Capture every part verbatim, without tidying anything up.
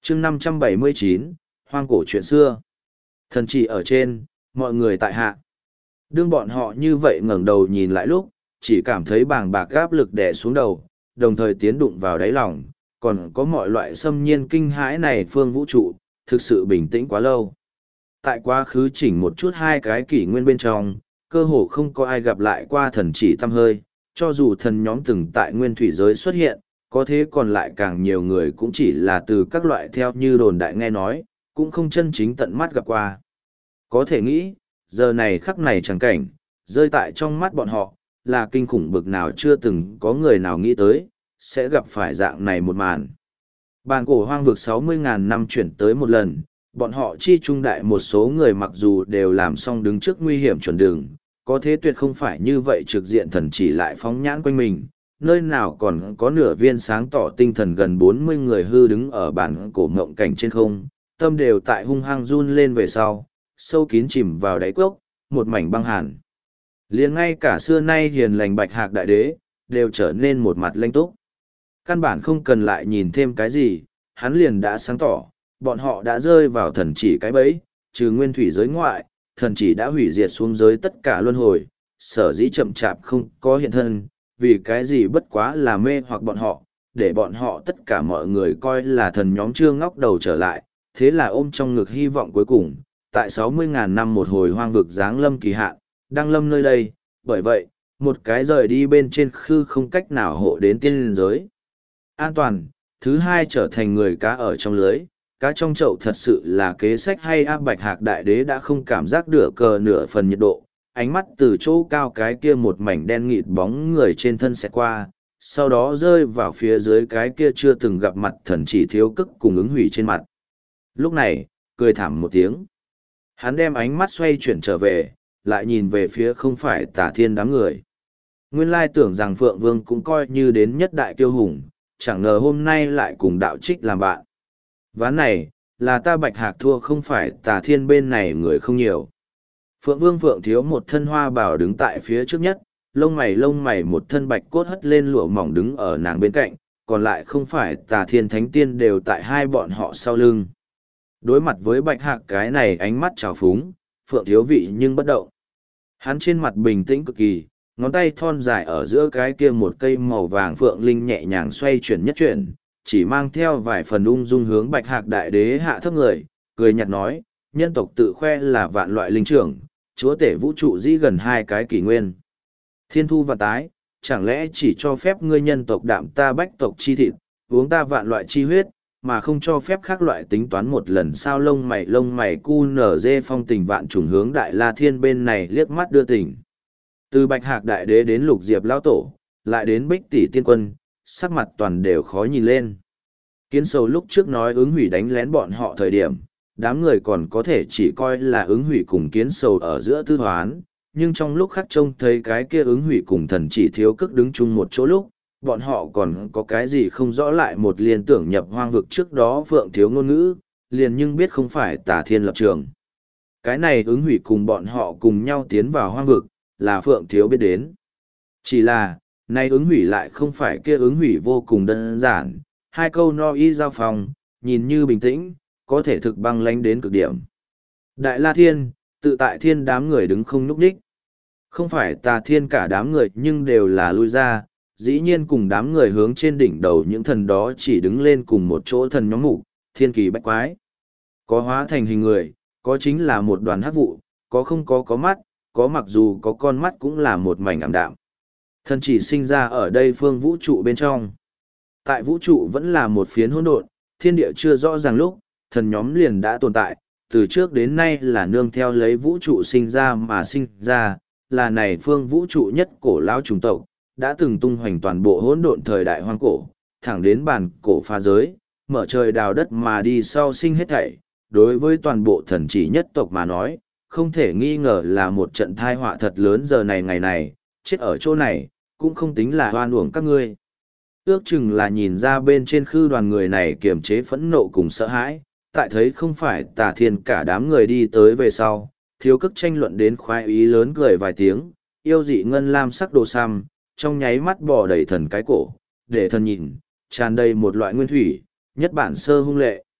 chương năm trăm bảy mươi chín, hoang cổ chuyện xưa. Thần chỉ ở trên, mọi người tại hạ. Đương bọn họ như vậy ngẩng đầu nhìn lại lúc, chỉ cảm thấy bàng bạc áp lực đè xuống đầu, đồng thời tiến đụng vào đáy lòng, còn có mọi loại xâm nhiên kinh hãi này phương vũ trụ, thực sự bình tĩnh quá lâu. Tại quá khứ chỉnh một chút hai cái kỷ nguyên bên trong, cơ hồ không có ai gặp lại qua thần chỉ tăm hơi, cho dù thần nhóm từng tại nguyên thủy giới xuất hiện, có thế còn lại càng nhiều người cũng chỉ là từ các loại theo như đồn đại nghe nói, cũng không chân chính tận mắt gặp qua. Có thể nghĩ, giờ này khắc này chẳng cảnh, rơi tại trong mắt bọn họ, là kinh khủng bực nào chưa từng có người nào nghĩ tới, sẽ gặp phải dạng này một màn. Bàn cổ hoang vực sáu mươi ngàn năm chuyển tới một lần, bọn họ chi trung đại một số người mặc dù đều làm xong đứng trước nguy hiểm chuẩn đường, có thế tuyệt không phải như vậy trực diện thần chỉ lại phóng nhãn quanh mình, nơi nào còn có nửa viên sáng tỏ tinh thần gần bốn mươi người hư đứng ở bản cổ ngộng cảnh trên không, tâm đều tại hung hăng run lên về sau, sâu kín chìm vào đáy cốc, một mảnh băng hàn. Liền ngay cả xưa nay hiền lành Bạch Hạc đại đế, đều trở nên một mặt lanh túc. Căn bản không cần lại nhìn thêm cái gì, hắn liền đã sáng tỏ, bọn họ đã rơi vào thần chỉ cái bẫy, trừ nguyên thủy giới ngoại, thần chỉ đã hủy diệt xuống giới tất cả luân hồi, sở dĩ chậm chạp không có hiện thân, vì cái gì bất quá là mê hoặc bọn họ, để bọn họ tất cả mọi người coi là thần nhóm chưa ngóc đầu trở lại, thế là ôm trong ngực hy vọng cuối cùng, tại sáu mươi ngàn năm một hồi hoang vực giáng lâm kỳ hạn, đang lâm nơi đây, bởi vậy, một cái rời đi bên trên khư không cách nào hộ đến tiên liên giới. An toàn, thứ hai trở thành người cá ở trong lưới, cá trong chậu thật sự là kế sách hay áp Bạch Hạc đại đế đã không cảm giác được cờ nửa phần nhiệt độ, ánh mắt từ chỗ cao cái kia một mảnh đen nghịt bóng người trên thân sẽ qua, sau đó rơi vào phía dưới cái kia chưa từng gặp mặt thần chỉ thiếu cức cùng ứng hủy trên mặt. Lúc này, cười thảm một tiếng. Hắn đem ánh mắt xoay chuyển trở về, lại nhìn về phía không phải Tả Thiên đám người. Nguyên lai tưởng rằng Phượng Vương cũng coi như đến nhất đại kiêu hùng, chẳng ngờ hôm nay lại cùng đạo trích làm bạn. Ván này, là ta Bạch Hạc thua không phải Tả Thiên bên này người không nhiều. Phượng Vương Phượng Thiếu một thân hoa bào đứng tại phía trước nhất, lông mày lông mày một thân bạch cốt hất lên lụa mỏng đứng ở nàng bên cạnh, còn lại không phải Tà Thiên Thánh Tiên đều tại hai bọn họ sau lưng. Đối mặt với Bạch Hạc cái này ánh mắt trào phúng, Phượng Thiếu vị nhưng bất động. Hắn trên mặt bình tĩnh cực kỳ, ngón tay thon dài ở giữa cái kia một cây màu vàng Phượng Linh nhẹ nhàng xoay chuyển nhất chuyển, chỉ mang theo vài phần ung dung hướng Bạch Hạc đại đế hạ thấp người, cười nhạt nói, nhân tộc tự khoe là vạn loại linh trưởng, chúa tể vũ trụ dĩ gần hai cái kỷ nguyên. Thiên thu và tái, chẳng lẽ chỉ cho phép ngươi nhân tộc đạm ta bách tộc chi thịt, uống ta vạn loại chi huyết, mà không cho phép khác loại tính toán một lần sao lông mày lông mày cu nở dê phong tình vạn trùng hướng đại la thiên bên này liếc mắt đưa tình. Từ Bạch Hạc đại đế đến Lục Diệp lão tổ, lại đến Bích tỷ tiên quân, sắc mặt toàn đều khó nhìn lên. Kiến sầu lúc trước nói ứng hủy đánh lén bọn họ thời điểm, đám người còn có thể chỉ coi là ứng hủy cùng kiến sầu ở giữa tư hoán, nhưng trong lúc khác trông thấy cái kia ứng hủy cùng thần chỉ thiếu cức đứng chung một chỗ lúc, bọn họ còn có cái gì không rõ lại một liên tưởng nhập hoang vực trước đó Phượng Thiếu ngôn ngữ, liền nhưng biết không phải Tà Thiên lập trường. Cái này ứng hủy cùng bọn họ cùng nhau tiến vào hoang vực, là Phượng Thiếu biết đến. Chỉ là, nay ứng hủy lại không phải kia ứng hủy vô cùng đơn giản, hai câu no y giao phòng, nhìn như bình tĩnh, có thể thực băng lánh đến cực điểm. Đại La Thiên, tự tại thiên đám người đứng không nhúc nhích. Không phải Tà Thiên cả đám người nhưng đều là lui ra, dĩ nhiên cùng đám người hướng trên đỉnh đầu những thần đó chỉ đứng lên cùng một chỗ thần nhóm mục, thiên kỳ bách quái. Có hóa thành hình người, có chính là một đoàn hắc vụ, có không có có mắt, có mặc dù có con mắt cũng là một mảnh ảm đạm. Thần chỉ sinh ra ở đây phương vũ trụ bên trong. Tại vũ trụ vẫn là một phiến hỗn độn, thiên địa chưa rõ ràng lúc, thần nhóm liền đã tồn tại, từ trước đến nay là nương theo lấy vũ trụ sinh ra mà sinh ra, là này phương vũ trụ nhất cổ lão chủng tộc, đã từng tung hoành toàn bộ hỗn độn thời đại hoang cổ, thẳng đến bản cổ pha giới, mở trời đào đất mà đi sau sinh hết thảy. Đối với toàn bộ thần chỉ nhất tộc mà nói, không thể nghi ngờ là một trận thai họa thật lớn giờ này ngày này, chết ở chỗ này, cũng không tính là hoan uổng các ngươi. Ước chừng là nhìn ra bên trên khư đoàn người này kiềm chế phẫn nộ cùng sợ hãi, tại thấy không phải Tà Thiên cả đám người đi tới về sau, thiếu cức tranh luận đến khoái ý lớn cười vài tiếng, yêu dị ngân lam sắc đồ xăm, trong nháy mắt bỏ đầy thần cái cổ, để thần nhìn, tràn đầy một loại nguyên thủy, nhất bản sơ hung lệ.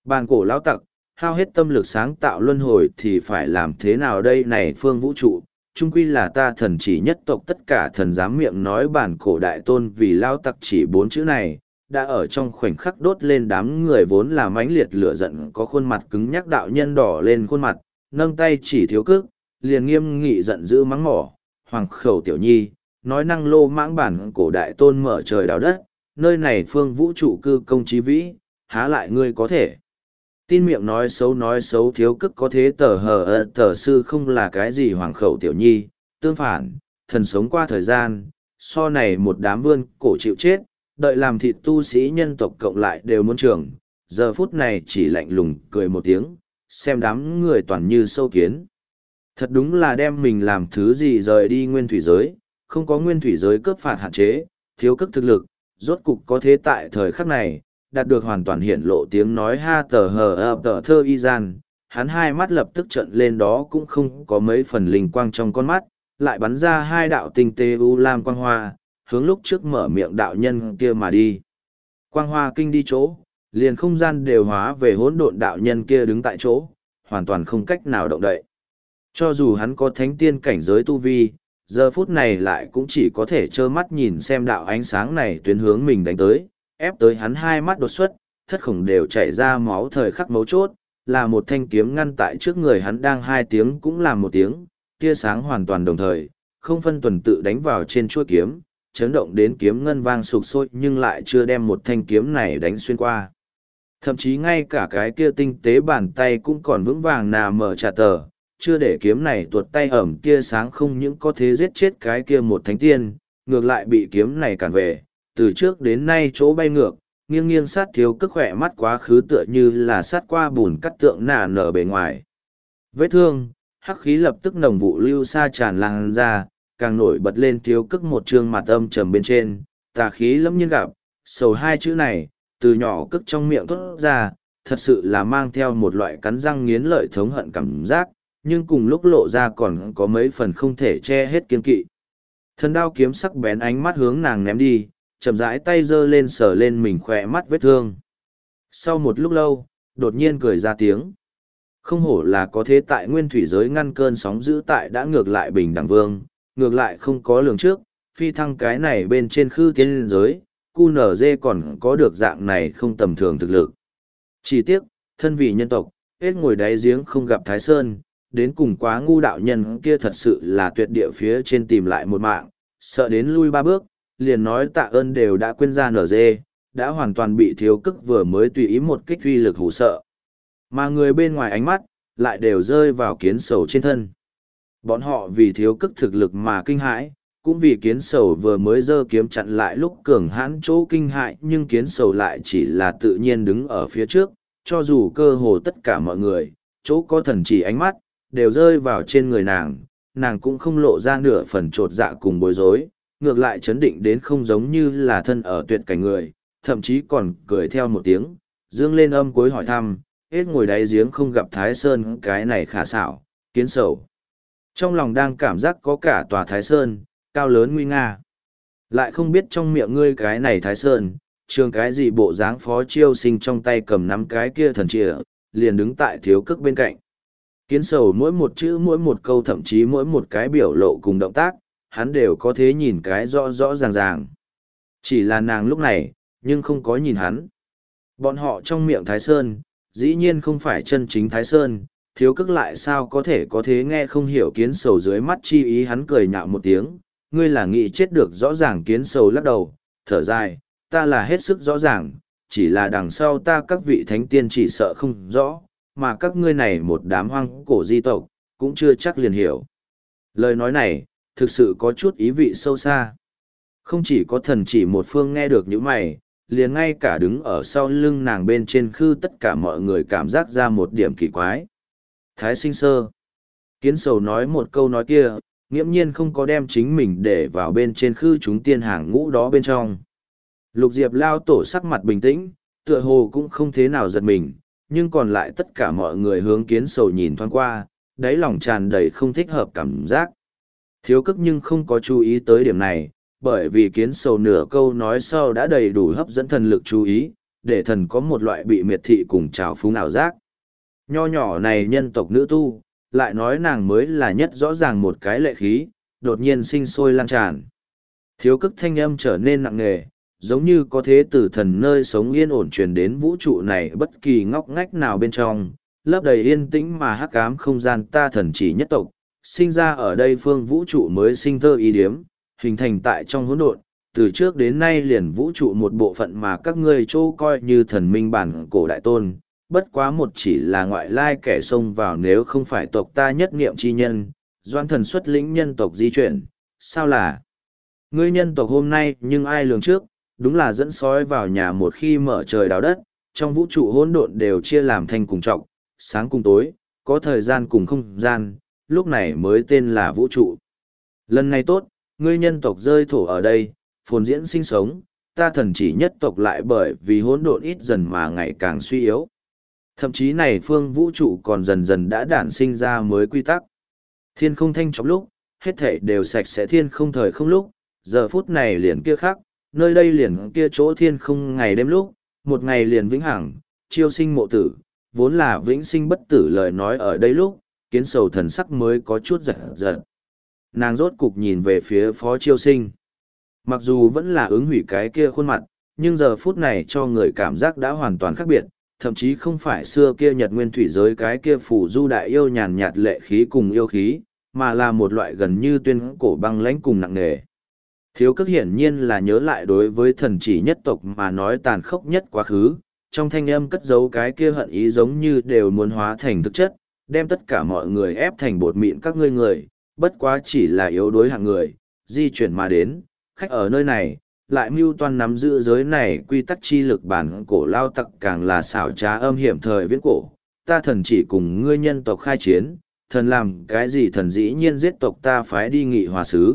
Bàn cổ lão tặc, hao hết tâm lực sáng tạo luân hồi thì phải làm thế nào đây này phương vũ trụ, chung quy là ta thần chỉ nhất tộc tất cả thần dám miệng nói bản cổ đại tôn vì lao tặc chỉ bốn chữ này, đã ở trong khoảnh khắc đốt lên đám người vốn là mãnh liệt lửa giận có khuôn mặt cứng nhắc đạo nhân đỏ lên khuôn mặt, nâng tay chỉ thiếu cước, liền nghiêm nghị giận dữ mắng mỏ, hoàng khẩu tiểu nhi, nói năng lô mãng bản cổ đại tôn mở trời đào đất, nơi này phương vũ trụ cư công chí vĩ, há lại ngươi có thể. Tin miệng nói xấu nói xấu thiếu cức có thế tờ hờ ơ tờ sư không là cái gì hoàng khẩu tiểu nhi, tương phản, thần sống qua thời gian, so này một đám vươn cổ chịu chết, đợi làm thịt tu sĩ nhân tộc cộng lại đều muốn trường, giờ phút này chỉ lạnh lùng cười một tiếng, xem đám người toàn như sâu kiến. Thật đúng là đem mình làm thứ gì rời đi nguyên thủy giới, không có nguyên thủy giới cướp phạt hạn chế, thiếu cức thực lực, rốt cục có thế tại thời khắc này, đạt được hoàn toàn hiển lộ tiếng nói ha tờ hờ ập tờ thơ y gian, hắn hai mắt lập tức trận lên đó cũng không có mấy phần linh quang trong con mắt, lại bắn ra hai đạo tinh tế u lam quang hoa, hướng lúc trước mở miệng đạo nhân kia mà đi. Quang hoa kinh đi chỗ, liền không gian đều hóa về hỗn độn đạo nhân kia đứng tại chỗ, hoàn toàn không cách nào động đậy. Cho dù hắn có thánh tiên cảnh giới tu vi, giờ phút này lại cũng chỉ có thể trơ mắt nhìn xem đạo ánh sáng này tuyến hướng mình đánh tới, ép tới hắn hai mắt đột xuất, thất khổng đều chảy ra máu thời khắc mấu chốt, là một thanh kiếm ngăn tại trước người hắn đang hai tiếng cũng làm một tiếng, tia sáng hoàn toàn đồng thời, không phân tuần tự đánh vào trên chuôi kiếm, chấn động đến kiếm ngân vang sụp sôi nhưng lại chưa đem một thanh kiếm này đánh xuyên qua. Thậm chí ngay cả cái kia tinh tế bàn tay cũng còn vững vàng nà mở trả tờ, chưa để kiếm này tuột tay ẩm tia sáng không những có thế giết chết cái kia một thánh tiên, ngược lại bị kiếm này cản về, từ trước đến nay chỗ bay ngược, nghiêng nghiêng sát thiếu cước khỏe mắt quá khứ tựa như là sát qua bùn cắt tượng nà nở bề ngoài. Vết thương, hắc khí lập tức nồng vụ lưu xa tràn lan ra, càng nổi bật lên thiếu cước một trương mặt âm trầm bên trên, tà khí lẫm nhiên gặp, sầu hai chữ này, từ nhỏ cước trong miệng thốt ra, thật sự là mang theo một loại cắn răng nghiến lợi thống hận cảm giác, nhưng cùng lúc lộ ra còn có mấy phần không thể che hết kiên kỵ. Thần đao kiếm sắc bén ánh mắt hướng nàng ném đi, chậm rãi tay giơ lên sờ lên mình khỏe mắt vết thương. Sau một lúc lâu, đột nhiên cười ra tiếng. Không hổ là có thế tại nguyên thủy giới ngăn cơn sóng dữ tại đã ngược lại bình đẳng vương, ngược lại không có lường trước, phi thăng cái này bên trên khư tiến liên giới, cu nở dê còn có được dạng này không tầm thường thực lực. Chỉ tiếc, thân vị nhân tộc, hết ngồi đáy giếng không gặp Thái Sơn, đến cùng quá ngu đạo nhân kia thật sự là tuyệt địa phía trên tìm lại một mạng, sợ đến lui ba bước, liền nói tạ ơn đều đã quên ra nở dê, đã hoàn toàn bị thiếu cức vừa mới tùy ý một kích uy lực hủ sợ. Mà người bên ngoài ánh mắt, lại đều rơi vào kiến sầu trên thân. Bọn họ vì thiếu cức thực lực mà kinh hãi, cũng vì kiến sầu vừa mới giơ kiếm chặn lại lúc cường hãn chỗ kinh hại nhưng kiến sầu lại chỉ là tự nhiên đứng ở phía trước, cho dù cơ hồ tất cả mọi người, chỗ có thần chỉ ánh mắt, đều rơi vào trên người nàng, nàng cũng không lộ ra nửa phần trột dạ cùng bối rối, ngược lại chấn định đến không giống như là thân ở tuyệt cảnh người, thậm chí còn cười theo một tiếng, dương lên âm cuối hỏi thăm, hết ngồi đáy giếng không gặp Thái Sơn cái này khả xảo, kiến sầu. Trong lòng đang cảm giác có cả tòa Thái Sơn, cao lớn nguy nga. Lại không biết trong miệng ngươi cái này Thái Sơn, trường cái gì bộ dáng phó chiêu sinh trong tay cầm nắm cái kia thần trịa, liền đứng tại thiếu cước bên cạnh. Kiến sầu mỗi một chữ mỗi một câu thậm chí mỗi một cái biểu lộ cùng động tác, hắn đều có thế nhìn cái rõ rõ ràng ràng. Chỉ là nàng lúc này, nhưng không có nhìn hắn. Bọn họ trong miệng Thái Sơn, dĩ nhiên không phải chân chính Thái Sơn, thiếu cước lại sao có thể có thế nghe không hiểu kiến sầu dưới mắt chi ý hắn cười nhạo một tiếng, ngươi là nghĩ chết được rõ ràng kiến sầu lắc đầu, thở dài, ta là hết sức rõ ràng, chỉ là đằng sau ta các vị thánh tiên chỉ sợ không rõ, mà các ngươi này một đám hoang cổ di tộc, cũng chưa chắc liền hiểu. Lời nói này, thực sự có chút ý vị sâu xa. Không chỉ có thần chỉ một phương nghe được những mày, liền ngay cả đứng ở sau lưng nàng bên trên khư tất cả mọi người cảm giác ra một điểm kỳ quái. Thái sinh sơ. Kiến sầu nói một câu nói kia, nghiễm nhiên không có đem chính mình để vào bên trên khư chúng tiên hàng ngũ đó bên trong. Lục Diệp lao tổ sắc mặt bình tĩnh, tựa hồ cũng không thế nào giật mình, nhưng còn lại tất cả mọi người hướng kiến sầu nhìn thoáng qua, đáy lòng tràn đầy không thích hợp cảm giác. Thiếu cức nhưng không có chú ý tới điểm này, bởi vì kiến sầu nửa câu nói sau đã đầy đủ hấp dẫn thần lực chú ý, để thần có một loại bị miệt thị cùng trào phúng ảo giác. Nho nhỏ này nhân tộc nữ tu, lại nói nàng mới là nhất rõ ràng một cái lệ khí, đột nhiên sinh sôi lan tràn. Thiếu cức thanh âm trở nên nặng nề, giống như có thế tử thần nơi sống yên ổn truyền đến vũ trụ này bất kỳ ngóc ngách nào bên trong, lấp đầy yên tĩnh mà hắc ám không gian ta thần chỉ nhất tộc, sinh ra ở đây phương vũ trụ mới sinh thơ ý điếm, hình thành tại trong hỗn độn, từ trước đến nay liền vũ trụ một bộ phận mà các ngươi chỗ coi như thần minh bản cổ đại tôn, bất quá một chỉ là ngoại lai kẻ xông vào nếu không phải tộc ta nhất niệm chi nhân, doan thần xuất lĩnh nhân tộc di chuyển, sao là ngươi nhân tộc hôm nay nhưng ai lường trước, đúng là dẫn sói vào nhà một khi mở trời đào đất, trong vũ trụ hỗn độn đều chia làm thanh cùng trọng, sáng cùng tối, có thời gian cùng không gian, lúc này mới tên là vũ trụ. Lần này tốt, ngươi nhân tộc rơi thổ ở đây, phồn diễn sinh sống, ta thần chỉ nhất tộc lại bởi vì hỗn độn ít dần mà ngày càng suy yếu. Thậm chí này phương vũ trụ còn dần dần đã đản sinh ra mới quy tắc. Thiên không thanh trong lúc, hết thể đều sạch sẽ thiên không thời không lúc, giờ phút này liền kia khác, nơi đây liền kia chỗ thiên không ngày đêm lúc, một ngày liền vĩnh hằng, chiêu sinh mộ tử, vốn là vĩnh sinh bất tử lời nói ở đây lúc, kiến sầu thần sắc mới có chút giật giật. Nàng rốt cục nhìn về phía phó chiêu sinh. Mặc dù vẫn là ứng hủy cái kia khuôn mặt, nhưng giờ phút này cho người cảm giác đã hoàn toàn khác biệt, thậm chí không phải xưa kia nhật nguyên thủy giới cái kia phủ du đại yêu nhàn nhạt lệ khí cùng yêu khí, mà là một loại gần như tuyên cổ băng lãnh cùng nặng nề. Thiếu cước hiển nhiên là nhớ lại đối với thần chỉ nhất tộc mà nói tàn khốc nhất quá khứ, trong thanh âm cất giấu cái kia hận ý giống như đều muốn hóa thành thực chất, đem tất cả mọi người ép thành bột mịn các ngươi người, bất quá chỉ là yếu đuối hạng người, di chuyển mà đến, khách ở nơi này, lại mưu toan nắm giữ giới này quy tắc chi lực bản cổ lao tặc càng là xảo trá âm hiểm thời viễn cổ, ta thần chỉ cùng ngươi nhân tộc khai chiến, thần làm cái gì thần dĩ nhiên giết tộc ta phái đi nghị hòa sứ.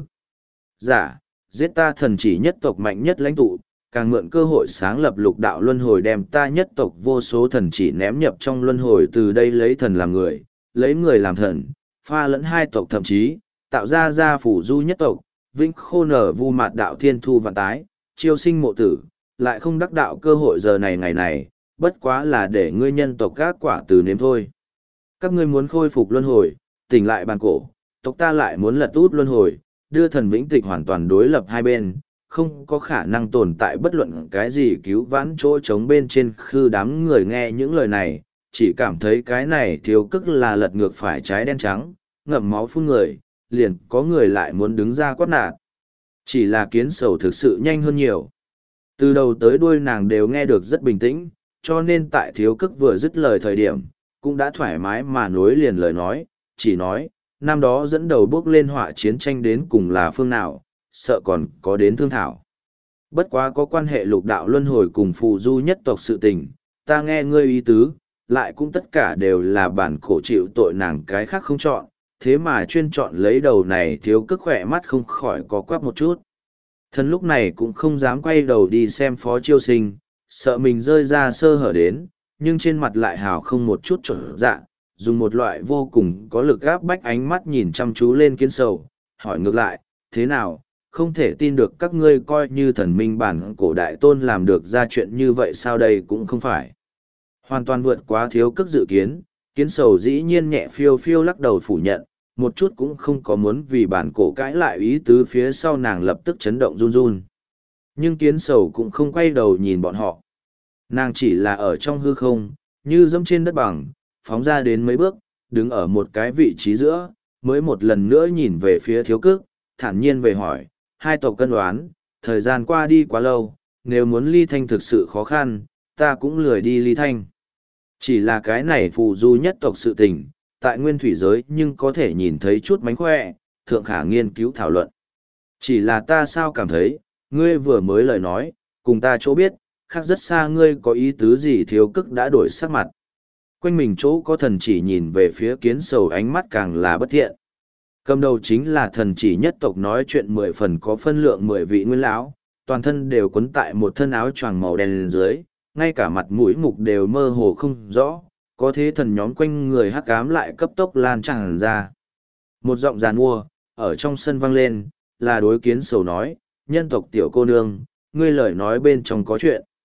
Giả, giết ta thần chỉ nhất tộc mạnh nhất lãnh tụ, càng mượn cơ hội sáng lập lục đạo luân hồi đem ta nhất tộc vô số thần chỉ ném nhập trong luân hồi từ đây lấy thần làm người, lấy người làm thần, pha lẫn hai tộc thậm chí, tạo ra ra phủ du nhất tộc, vĩnh khô nở vu mạt đạo thiên thu vạn tái, chiêu sinh mộ tử, lại không đắc đạo cơ hội giờ này ngày này, bất quá là để ngươi nhân tộc gác quả từ nếm thôi. Các ngươi muốn khôi phục luân hồi, tỉnh lại bàn cổ, tộc ta lại muốn lật út luân hồi, đưa thần vĩnh tịch hoàn toàn đối lập hai bên, không có khả năng tồn tại bất luận cái gì cứu vãn chỗ trống bên trên khư đám người nghe những lời này, chỉ cảm thấy cái này thiếu cức là lật ngược phải trái đen trắng, ngậm máu phun người, liền có người lại muốn đứng ra quát nạt. Chỉ là kiến sầu thực sự nhanh hơn nhiều. Từ đầu tới đuôi nàng đều nghe được rất bình tĩnh, cho nên tại thiếu cức vừa dứt lời thời điểm, cũng đã thoải mái mà nối liền lời nói, chỉ nói, năm đó dẫn đầu bước lên họa chiến tranh đến cùng là phương nào, sợ còn có đến thương thảo. Bất quá có quan hệ lục đạo luân hồi cùng phù du nhất tộc sự tình, ta nghe ngươi ý tứ, lại cũng tất cả đều là bản cổ chịu tội nàng cái khác không chọn, thế mà chuyên chọn lấy đầu này thiếu cức khỏe mắt không khỏi có quắp một chút. Thần lúc này cũng không dám quay đầu đi xem phó chiêu sinh, sợ mình rơi ra sơ hở đến, nhưng trên mặt lại hào không một chút trở dạ, dùng một loại vô cùng có lực áp bách ánh mắt nhìn chăm chú lên kiến sầu, hỏi ngược lại, thế nào, không thể tin được các ngươi coi như thần minh bản cổ đại tôn làm được ra chuyện như vậy sao đây cũng không phải. Hoàn toàn vượt quá thiếu cức dự kiến, kiến sầu dĩ nhiên nhẹ phiêu phiêu lắc đầu phủ nhận, một chút cũng không có muốn vì bản cổ cãi lại ý tứ phía sau nàng lập tức chấn động run run. Nhưng kiến sầu cũng không quay đầu nhìn bọn họ. Nàng chỉ là ở trong hư không, như dẫm trên đất bằng, phóng ra đến mấy bước, đứng ở một cái vị trí giữa, mới một lần nữa nhìn về phía thiếu cước, thản nhiên về hỏi, hai tộc cân đoán, thời gian qua đi quá lâu, nếu muốn ly thanh thực sự khó khăn, ta cũng lười đi ly thanh. Chỉ là cái này phù du nhất tộc sự tình, tại nguyên thủy giới nhưng có thể nhìn thấy chút mánh khỏe, thượng khả nghiên cứu thảo luận. Chỉ là ta sao cảm thấy, ngươi vừa mới lời nói, cùng ta chỗ biết, khác rất xa ngươi có ý tứ gì thiếu cức đã đổi sắc mặt. Quanh mình chỗ có thần chỉ nhìn về phía kiến sầu ánh mắt càng là bất thiện. Cầm đầu chính là thần chỉ nhất tộc nói chuyện mười phần có phân lượng mười vị nguyên lão, toàn thân đều quấn tại một thân áo choàng màu đen lên dưới, ngay cả mặt mũi mục đều mơ hồ không rõ, có thế thần nhóm quanh người hắc ám lại cấp tốc lan tràn ra. Một giọng giàn mua, ở trong sân vang lên, là đối kiến sầu nói, nhân tộc tiểu cô nương, ngươi lời nói bên trong có chuyện.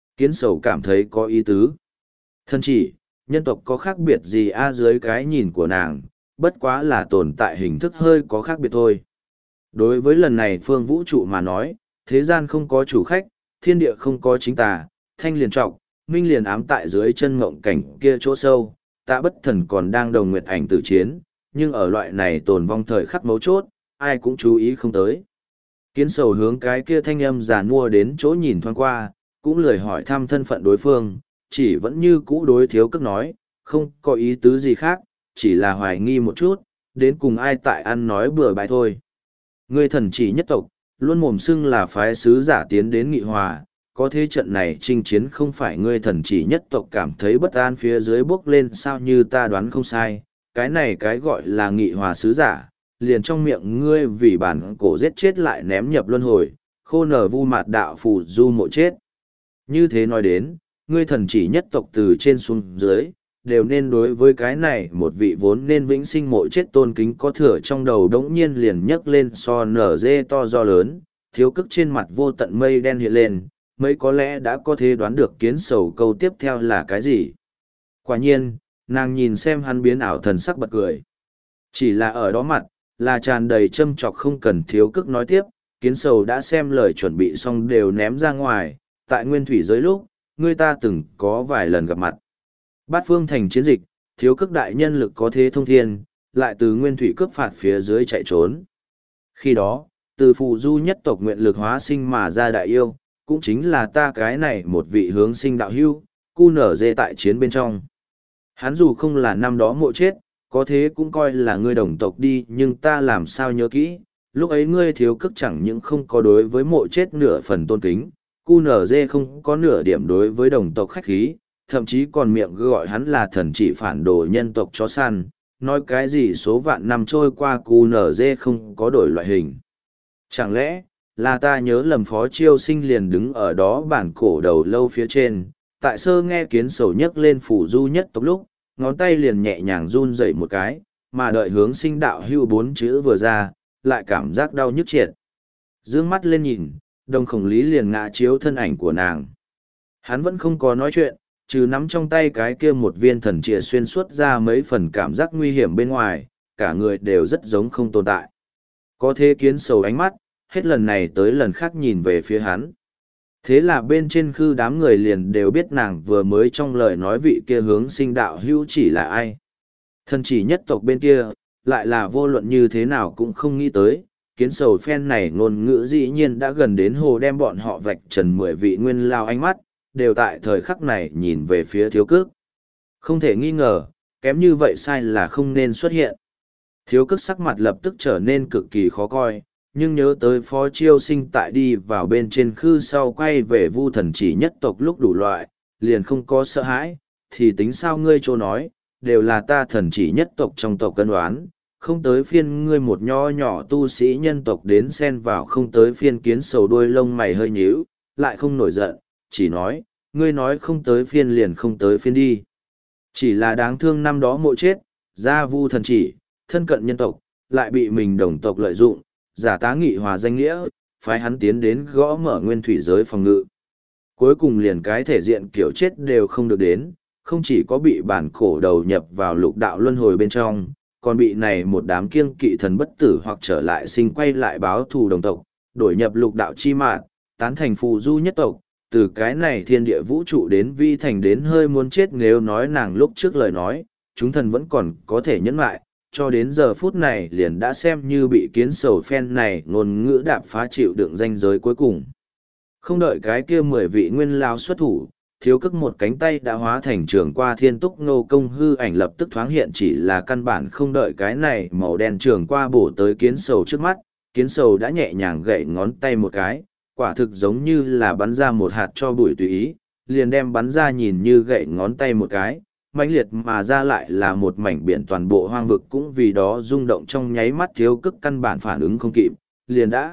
Kiến sầu cảm thấy có ý tứ. Thần chỉ, nhân tộc có khác biệt gì a dưới cái nhìn của nàng, bất quá là tồn tại hình thức hơi có khác biệt thôi. Đối với lần này phương vũ trụ mà nói, thế gian không có chủ khách, thiên địa không có chính tà, thanh liền trọc, minh liền ám tại dưới chân ngộng cảnh kia chỗ sâu, tạ bất thần còn đang đồng nguyệt ảnh tử chiến, nhưng ở loại này tồn vong thời khắc mấu chốt, ai cũng chú ý không tới. Kiến sầu hướng cái kia thanh âm già nua đến chỗ nhìn thoáng qua, cũng lười hỏi thăm thân phận đối phương, chỉ vẫn như cũ đối thiếu cước nói, không có ý tứ gì khác, chỉ là hoài nghi một chút, đến cùng ai tại ăn nói bừa bãi thôi. Người thần chỉ nhất tộc, luôn mồm xưng là phái sứ giả tiến đến nghị hòa, có thế trận này chinh chiến không phải ngươi thần chỉ nhất tộc cảm thấy bất an phía dưới bước lên sao như ta đoán không sai, cái này cái gọi là nghị hòa sứ giả, liền trong miệng ngươi vì bản cổ giết chết lại ném nhập luân hồi, khô nở vu mạt đạo phù du mộ chết. Như thế nói đến, ngươi thần chỉ nhất tộc từ trên xuống dưới, đều nên đối với cái này một vị vốn nên vĩnh sinh mộ chết tôn kính có thừa trong đầu đống nhiên liền nhấc lên so nở dê to do lớn, thiếu cức trên mặt vô tận mây đen hiện lên, mấy có lẽ đã có thể đoán được kiến sầu câu tiếp theo là cái gì. Quả nhiên, nàng nhìn xem hắn biến ảo thần sắc bật cười. Chỉ là ở đó mặt, là tràn đầy châm chọc không cần thiếu cức nói tiếp, kiến sầu đã xem lời chuẩn bị xong đều ném ra ngoài, tại nguyên thủy giới lúc, người ta từng có vài lần gặp mặt. Bát phương thành chiến dịch, thiếu cức đại nhân lực có thế thông thiên, lại từ nguyên thủy cướp phạt phía dưới chạy trốn. Khi đó, từ phù du nhất tộc nguyện lực hóa sinh mà ra đại yêu, cũng chính là ta cái này một vị hướng sinh đạo hưu, cu nở dê tại chiến bên trong. Hắn dù không là năm đó mộ chết, có thế cũng coi là ngươi đồng tộc đi, nhưng ta làm sao nhớ kỹ, lúc ấy ngươi thiếu cức chẳng những không có đối với mộ chết nửa phần tôn kính, cu nở dê không có nửa điểm đối với đồng tộc khách khí, thậm chí còn miệng gọi hắn là thần chỉ phản đồ nhân tộc chó săn, nói cái gì số vạn năm trôi qua cu nở dê không có đổi loại hình. Chẳng lẽ, là ta nhớ lầm phó chiêu sinh liền đứng ở đó bản cổ đầu lâu phía trên, tại sơ nghe kiến sầu nhấc lên phủ du nhất tộc lúc, ngón tay liền nhẹ nhàng run dậy một cái, mà đợi hướng sinh đạo hưu bốn chữ vừa ra, lại cảm giác đau nhức triệt. Dương mắt lên nhìn, đồng khổng lý liền ngã chiếu thân ảnh của nàng. Hắn vẫn không có nói chuyện, trừ nắm trong tay cái kia một viên thần chìa xuyên suốt ra mấy phần cảm giác nguy hiểm bên ngoài, cả người đều rất giống không tồn tại. Có thế kiến sầu ánh mắt, hết lần này tới lần khác nhìn về phía hắn. Thế là bên trên khư đám người liền đều biết nàng vừa mới trong lời nói vị kia hướng sinh đạo hữu chỉ là ai. Thần chỉ nhất tộc bên kia, lại là vô luận như thế nào cũng không nghĩ tới, kiến sầu phen này ngôn ngữ dĩ nhiên đã gần đến hồ đem bọn họ vạch trần mười vị nguyên lao ánh mắt, đều tại thời khắc này nhìn về phía thiếu cước. Không thể nghi ngờ, kém như vậy sai là không nên xuất hiện. Thiếu cước sắc mặt lập tức trở nên cực kỳ khó coi, nhưng nhớ tới phó chiêu sinh tại đi vào bên trên khư sau quay về vu thần chỉ nhất tộc lúc đủ loại, liền không có sợ hãi, thì tính sao ngươi chỗ nói, đều là ta thần chỉ nhất tộc trong tộc cân đoán, không tới phiên ngươi một nho nhỏ tu sĩ nhân tộc đến xen vào không tới phiên kiến sầu đuôi lông mày hơi nhíu, lại không nổi giận, chỉ nói, ngươi nói không tới phiên liền không tới phiên đi. Chỉ là đáng thương năm đó mộ chết, ra vu thần chỉ, thân cận nhân tộc, lại bị mình đồng tộc lợi dụng, giả tá nghị hòa danh nghĩa, phái hắn tiến đến gõ mở nguyên thủy giới phòng ngự. Cuối cùng liền cái thể diện kiểu chết đều không được đến, không chỉ có bị bản cổ đầu nhập vào lục đạo luân hồi bên trong, còn bị này một đám kiêng kỵ thần bất tử hoặc trở lại sinh quay lại báo thù đồng tộc, đổi nhập lục đạo chi mạn, tán thành phù du nhất tộc, từ cái này thiên địa vũ trụ đến vi thành đến hơi muốn chết nếu nói nàng lúc trước lời nói, chúng thần vẫn còn có thể nhẫn lại, cho đến giờ phút này liền đã xem như bị kiến sầu phen này ngôn ngữ đạp phá chịu đựng danh giới cuối cùng. Không đợi cái kia mười vị nguyên lao xuất thủ, thiếu cức một cánh tay đã hóa thành trường qua thiên túc nô công hư ảnh lập tức thoáng hiện chỉ là căn bản không đợi cái này màu đen trường qua bổ tới kiến sầu trước mắt, kiến sầu đã nhẹ nhàng gậy ngón tay một cái, quả thực giống như là bắn ra một hạt cho bụi tùy ý, liền đem bắn ra nhìn như gậy ngón tay một cái, mãnh liệt mà ra lại là một mảnh biển toàn bộ hoang vực cũng vì đó rung động trong nháy mắt thiếu cức căn bản phản ứng không kịp, liền đã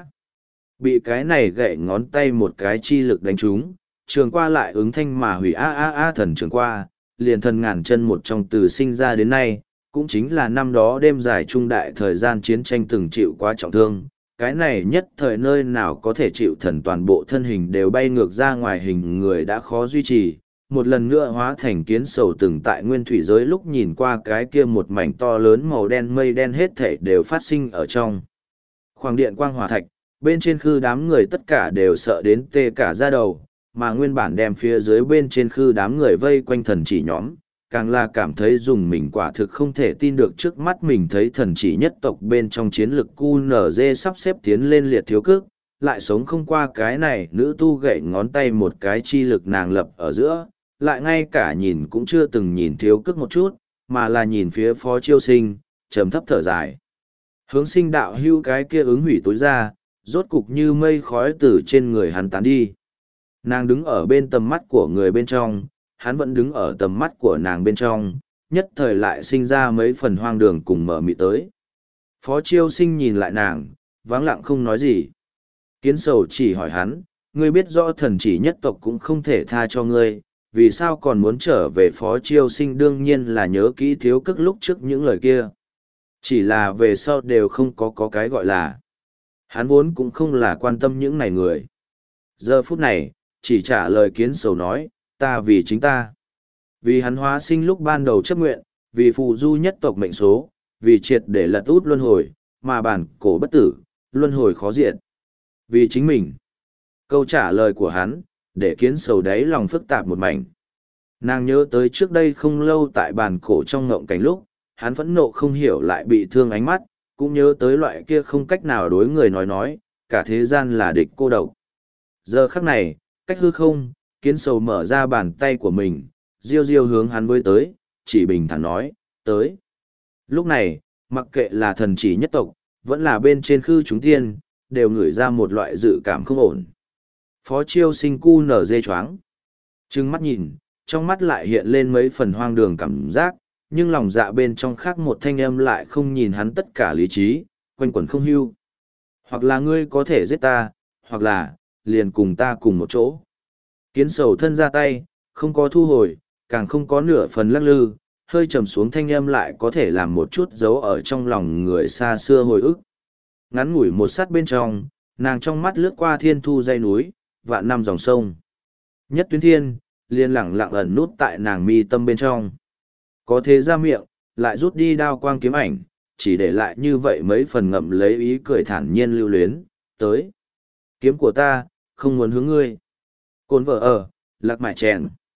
bị cái này gậy ngón tay một cái chi lực đánh trúng, trường qua lại ứng thanh mà hủy a a a thần trường qua, liền thần ngàn chân một trong từ sinh ra đến nay, cũng chính là năm đó đêm dài trung đại thời gian chiến tranh từng chịu quá trọng thương, cái này nhất thời nơi nào có thể chịu thần, toàn bộ thân hình đều bay ngược ra ngoài, hình người đã khó duy trì, một lần nữa hóa thành kiến sầu. Từng tại nguyên thủy giới lúc nhìn qua cái kia một mảnh to lớn màu đen mây đen, hết thể đều phát sinh ở trong khoảng điện quang hỏa thạch, bên trên khư đám người tất cả đều sợ đến tê cả da đầu, mà nguyên bản đem phía dưới bên trên khư đám người vây quanh thần chỉ nhóm, càng là cảm thấy dùng mình, quả thực không thể tin được trước mắt mình thấy thần chỉ nhất tộc bên trong chiến lực cu nở dê sắp xếp tiến lên liệt thiếu cước, lại sống không qua cái này nữ tu gậy ngón tay một cái chi lực nàng lập ở giữa, lại ngay cả nhìn cũng chưa từng nhìn thiếu cước một chút, mà là nhìn phía Phó Chiêu Sinh, trầm thấp thở dài. Hướng Sinh đạo hưu cái kia ứng hủy tối ra, rốt cục như mây khói từ trên người hắn tán đi. Nàng đứng ở bên tầm mắt của người bên trong, hắn vẫn đứng ở tầm mắt của nàng bên trong, nhất thời lại sinh ra mấy phần hoang đường cùng mở mị tới. Phó Chiêu Sinh nhìn lại nàng, vắng lặng không nói gì. Kiến sầu chỉ hỏi hắn, ngươi biết rõ thần chỉ nhất tộc cũng không thể tha cho ngươi, vì sao còn muốn trở về? Phó Chiêu Sinh đương nhiên là nhớ kỹ thiếu cức lúc trước những lời kia. Chỉ là về sau đều không có có cái gọi là. Hắn vốn cũng không là quan tâm những này người. Giờ phút này, chỉ trả lời kiến sầu nói, ta vì chính ta. Vì hắn hóa sinh lúc ban đầu chấp nguyện, vì phù du nhất tộc mệnh số, vì triệt để lật út luân hồi, mà bản cổ bất tử, luân hồi khó diệt. Vì chính mình. Câu trả lời của hắn, để kiến sầu đáy lòng phức tạp một mảnh. Nàng nhớ tới trước đây không lâu tại bàn cổ trong ngộng cảnh lúc, hắn phẫn nộ không hiểu lại bị thương ánh mắt, cũng nhớ tới loại kia không cách nào đối người nói nói, cả thế gian là địch cô độc. Giờ khắc này, cách hư không, kiến sầu mở ra bàn tay của mình, riêu riêu hướng hắn với tới, chỉ bình thản nói, tới. Lúc này, mặc kệ là thần chỉ nhất tộc, vẫn là bên trên khư chúng tiên, đều ngửi ra một loại dự cảm không ổn. Phó Chiêu Sinh cu nở dê choáng. Trừng mắt nhìn, trong mắt lại hiện lên mấy phần hoang đường cảm giác, nhưng lòng dạ bên trong khác một thanh âm lại không nhìn hắn tất cả lý trí, quanh quẩn không hưu. Hoặc là ngươi có thể giết ta, hoặc là, liền cùng ta cùng một chỗ. Kiến sầu thân ra tay, không có thu hồi, càng không có nửa phần lắc lư, hơi trầm xuống thanh âm lại có thể làm một chút dấu ở trong lòng người xa xưa hồi ức. Ngắn ngủi một sát bên trong, nàng trong mắt lướt qua thiên thu dây núi, vạn năm dòng sông. Nhất tuyến thiên, liền lẳng lặng ẩn nút tại nàng mi tâm bên trong. Có thế ra miệng, lại rút đi đao quang kiếm ảnh, chỉ để lại như vậy mấy phần ngậm lấy ý cười thản nhiên lưu luyến, tới. Kiếm của ta, không muốn hướng ngươi. Cồn vợ ở, lạc mại chèn.